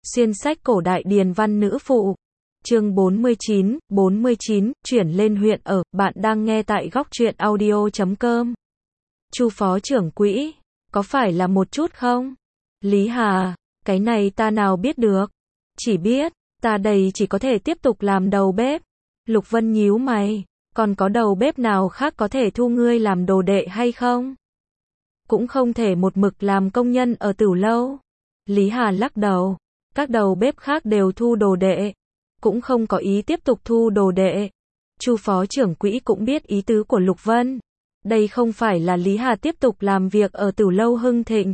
Xuyên sách cổ đại điền văn nữ phụ. Chương 49, chuyển lên huyện ở, bạn đang nghe tại góc truyện audio.com. Chu phó trưởng quỹ, có phải là một chút không? Lý Hà, cái này ta nào biết được. Chỉ biết, ta đây chỉ có thể tiếp tục làm đầu bếp. Lục Vân nhíu mày, còn có đầu bếp nào khác có thể thu ngươi làm đồ đệ hay không? Cũng không thể một mực làm công nhân ở Tửu Lâu. Lý Hà lắc đầu, các đầu bếp khác đều thu đồ đệ, cũng không có ý tiếp tục thu đồ đệ. Chu phó trưởng quỹ cũng biết ý tứ của Lục Vân. Đây không phải là Lý Hà tiếp tục làm việc ở Tửu Lâu hưng thịnh,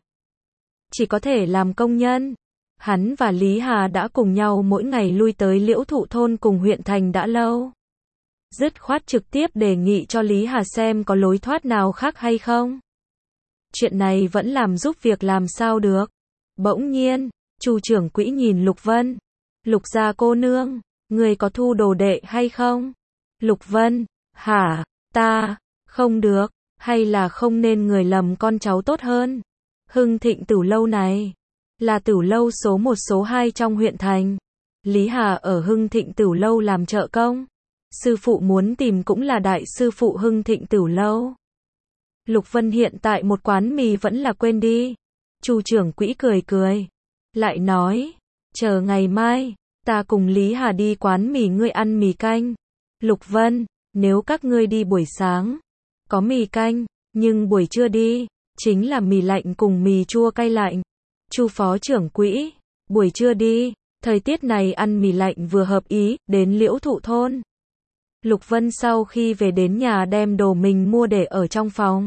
chỉ có thể làm công nhân. Hắn và Lý Hà đã cùng nhau mỗi ngày lui tới Liễu Thụ thôn cùng huyện thành đã lâu. Dứt khoát trực tiếp đề nghị cho Lý Hà xem có lối thoát nào khác hay không. Chuyện này vẫn làm giúp việc làm sao được. Bỗng nhiên, Chu trưởng quỹ nhìn Lục Vân. Lục gia cô nương, người có thu đồ đệ hay không? Lục Vân, hả, ta, không được, hay là không nên người lầm con cháu tốt hơn? Hưng thịnh Tửu Lâu này, là Tửu Lâu số 1 số 2 trong huyện thành. Lý Hà ở Hưng thịnh Tửu Lâu làm trợ công. Sư phụ muốn tìm cũng là đại sư phụ Hưng thịnh Tửu Lâu. Lục Vân hiện tại một quán mì vẫn là quên đi. Chu trưởng quỹ cười cười, lại nói, chờ ngày mai, ta cùng Lý Hà đi quán mì ngươi ăn mì canh. Lục Vân, nếu các ngươi đi buổi sáng, có mì canh, nhưng buổi trưa đi, chính là mì lạnh cùng mì chua cay lạnh. Chu phó trưởng quỹ, buổi trưa đi, thời tiết này ăn mì lạnh vừa hợp ý, đến Liễu Thụ thôn. Lục Vân sau khi về đến nhà đem đồ mình mua để ở trong phòng.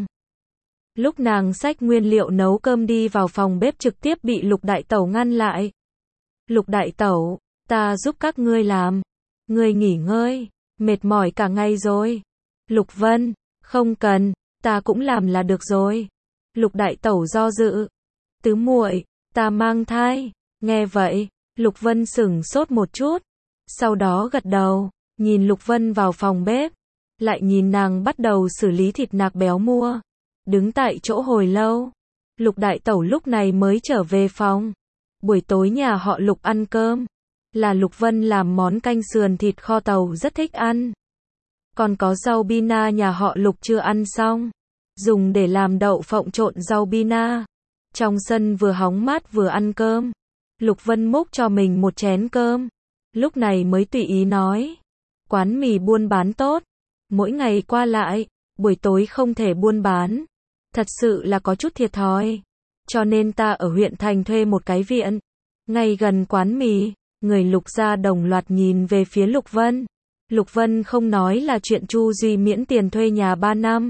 Lúc nàng xách nguyên liệu nấu cơm đi vào phòng bếp trực tiếp bị Lục đại tẩu ngăn lại. Lục đại tẩu, ta giúp các ngươi làm. Ngươi nghỉ ngơi, mệt mỏi cả ngày rồi. Lục Vân, không cần, ta cũng làm là được rồi. Lục đại tẩu do dự. Tứ muội, ta mang thai. Nghe vậy, Lục Vân sửng sốt một chút. Sau đó gật đầu, nhìn Lục Vân vào phòng bếp. Lại nhìn nàng bắt đầu xử lý thịt nạc béo mua. Đứng tại chỗ hồi lâu. Lục đại tẩu lúc này mới trở về phòng. Buổi tối nhà họ Lục ăn cơm. Là Lục Vân làm món canh sườn thịt kho tàu rất thích ăn. Còn có rau bina nhà họ Lục chưa ăn xong. Dùng để làm đậu phộng trộn rau bina. Trong sân vừa hóng mát vừa ăn cơm. Lục Vân múc cho mình một chén cơm. Lúc này mới tùy ý nói. Quán mì buôn bán tốt. Mỗi ngày qua lại, buổi tối không thể buôn bán. Thật sự là có chút thiệt thòi. Cho nên ta ở huyện thành thuê một cái viện. Ngay gần quán mì, người Lục gia đồng loạt nhìn về phía Lục Vân. Lục Vân không nói là chuyện Chu Duy miễn tiền thuê nhà 3 năm.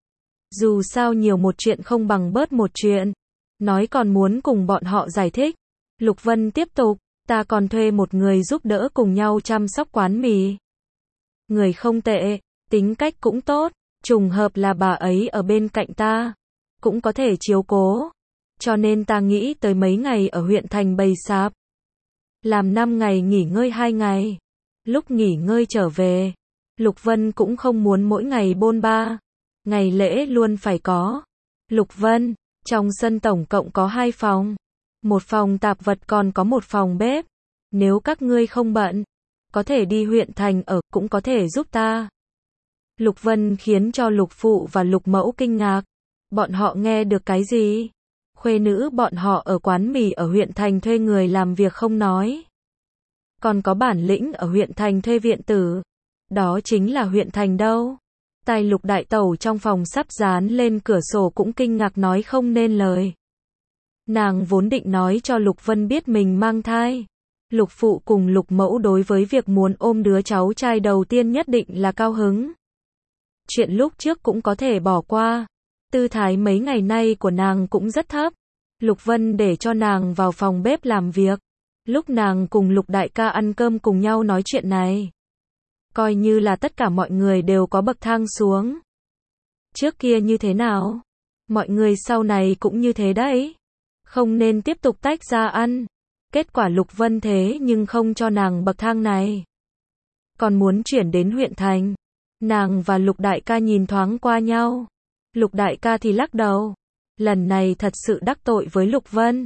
Dù sao nhiều một chuyện không bằng bớt một chuyện. Nói còn muốn cùng bọn họ giải thích. Lục Vân tiếp tục, ta còn thuê một người giúp đỡ cùng nhau chăm sóc quán mì. Người không tệ, tính cách cũng tốt, trùng hợp là bà ấy ở bên cạnh ta, cũng có thể chiếu cố. Cho nên ta nghĩ tới mấy ngày ở huyện thành bày sạp. Làm 5 ngày nghỉ ngơi 2 ngày. Lúc nghỉ ngơi trở về, Lục Vân cũng không muốn mỗi ngày bôn ba. Ngày lễ luôn phải có. Lục Vân, trong sân tổng cộng có 2 phòng. Một phòng tạp vật còn có một phòng bếp. Nếu các ngươi không bận, có thể đi huyện thành ở, cũng có thể giúp ta. Lục Vân khiến cho Lục phụ và Lục mẫu kinh ngạc. Bọn họ nghe được cái gì? Khuê nữ bọn họ ở quán mì ở huyện thành thuê người làm việc không nói. Còn có bản lĩnh ở huyện thành thuê viện tử. Đó chính là huyện thành đâu. Tai Lục đại tẩu trong phòng sắp dán lên cửa sổ cũng kinh ngạc nói không nên lời. Nàng vốn định nói cho Lục Vân biết mình mang thai. Lục phụ cùng Lục mẫu đối với việc muốn ôm đứa cháu trai đầu tiên nhất định là cao hứng. Chuyện lúc trước cũng có thể bỏ qua. Tư thái mấy ngày nay của nàng cũng rất thấp. Lục Vân để cho nàng vào phòng bếp làm việc. Lúc nàng cùng Lục đại ca ăn cơm cùng nhau nói chuyện này. Coi như là tất cả mọi người đều có bậc thang xuống. Trước kia như thế nào? Mọi người sau này cũng như thế đấy. Không nên tiếp tục tách ra ăn. Kết quả Lục Vân thế nhưng không cho nàng bậc thang này. Còn muốn chuyển đến huyện thành. Nàng và Lục đại ca nhìn thoáng qua nhau. Lục đại ca thì lắc đầu. Lần này thật sự đắc tội với Lục Vân.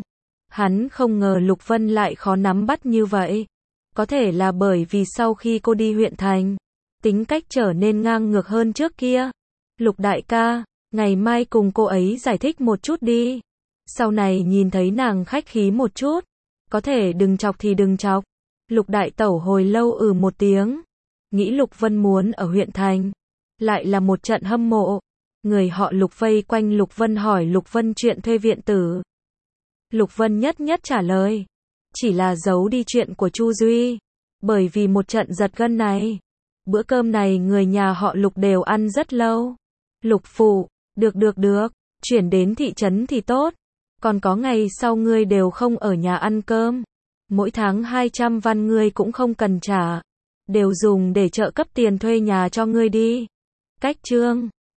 Hắn không ngờ Lục Vân lại khó nắm bắt như vậy. Có thể là bởi vì sau khi cô đi huyện thành, tính cách trở nên ngang ngược hơn trước kia. Lục đại ca, ngày mai cùng cô ấy giải thích một chút đi. Sau này nhìn thấy nàng khách khí một chút, có thể đừng chọc thì đừng chọc. Lục đại tẩu hồi lâu một tiếng. Nghĩ Lục Vân muốn ở huyện thành, lại là một trận hâm mộ. Người họ Lục vây quanh Lục Vân hỏi Lục Vân chuyện thuê viện tử. Lục Vân nhất nhất trả lời, chỉ là giấu đi chuyện của Chu Duy, bởi vì một trận giật gân này. Bữa cơm này người nhà họ Lục đều ăn rất lâu. Lục phụ, được, chuyển đến thị trấn thì tốt. Còn có ngày sau ngươi đều không ở nhà ăn cơm. Mỗi tháng 200 văn ngươi cũng không cần trả. Đều dùng để trợ cấp tiền thuê nhà cho ngươi đi. Cách chương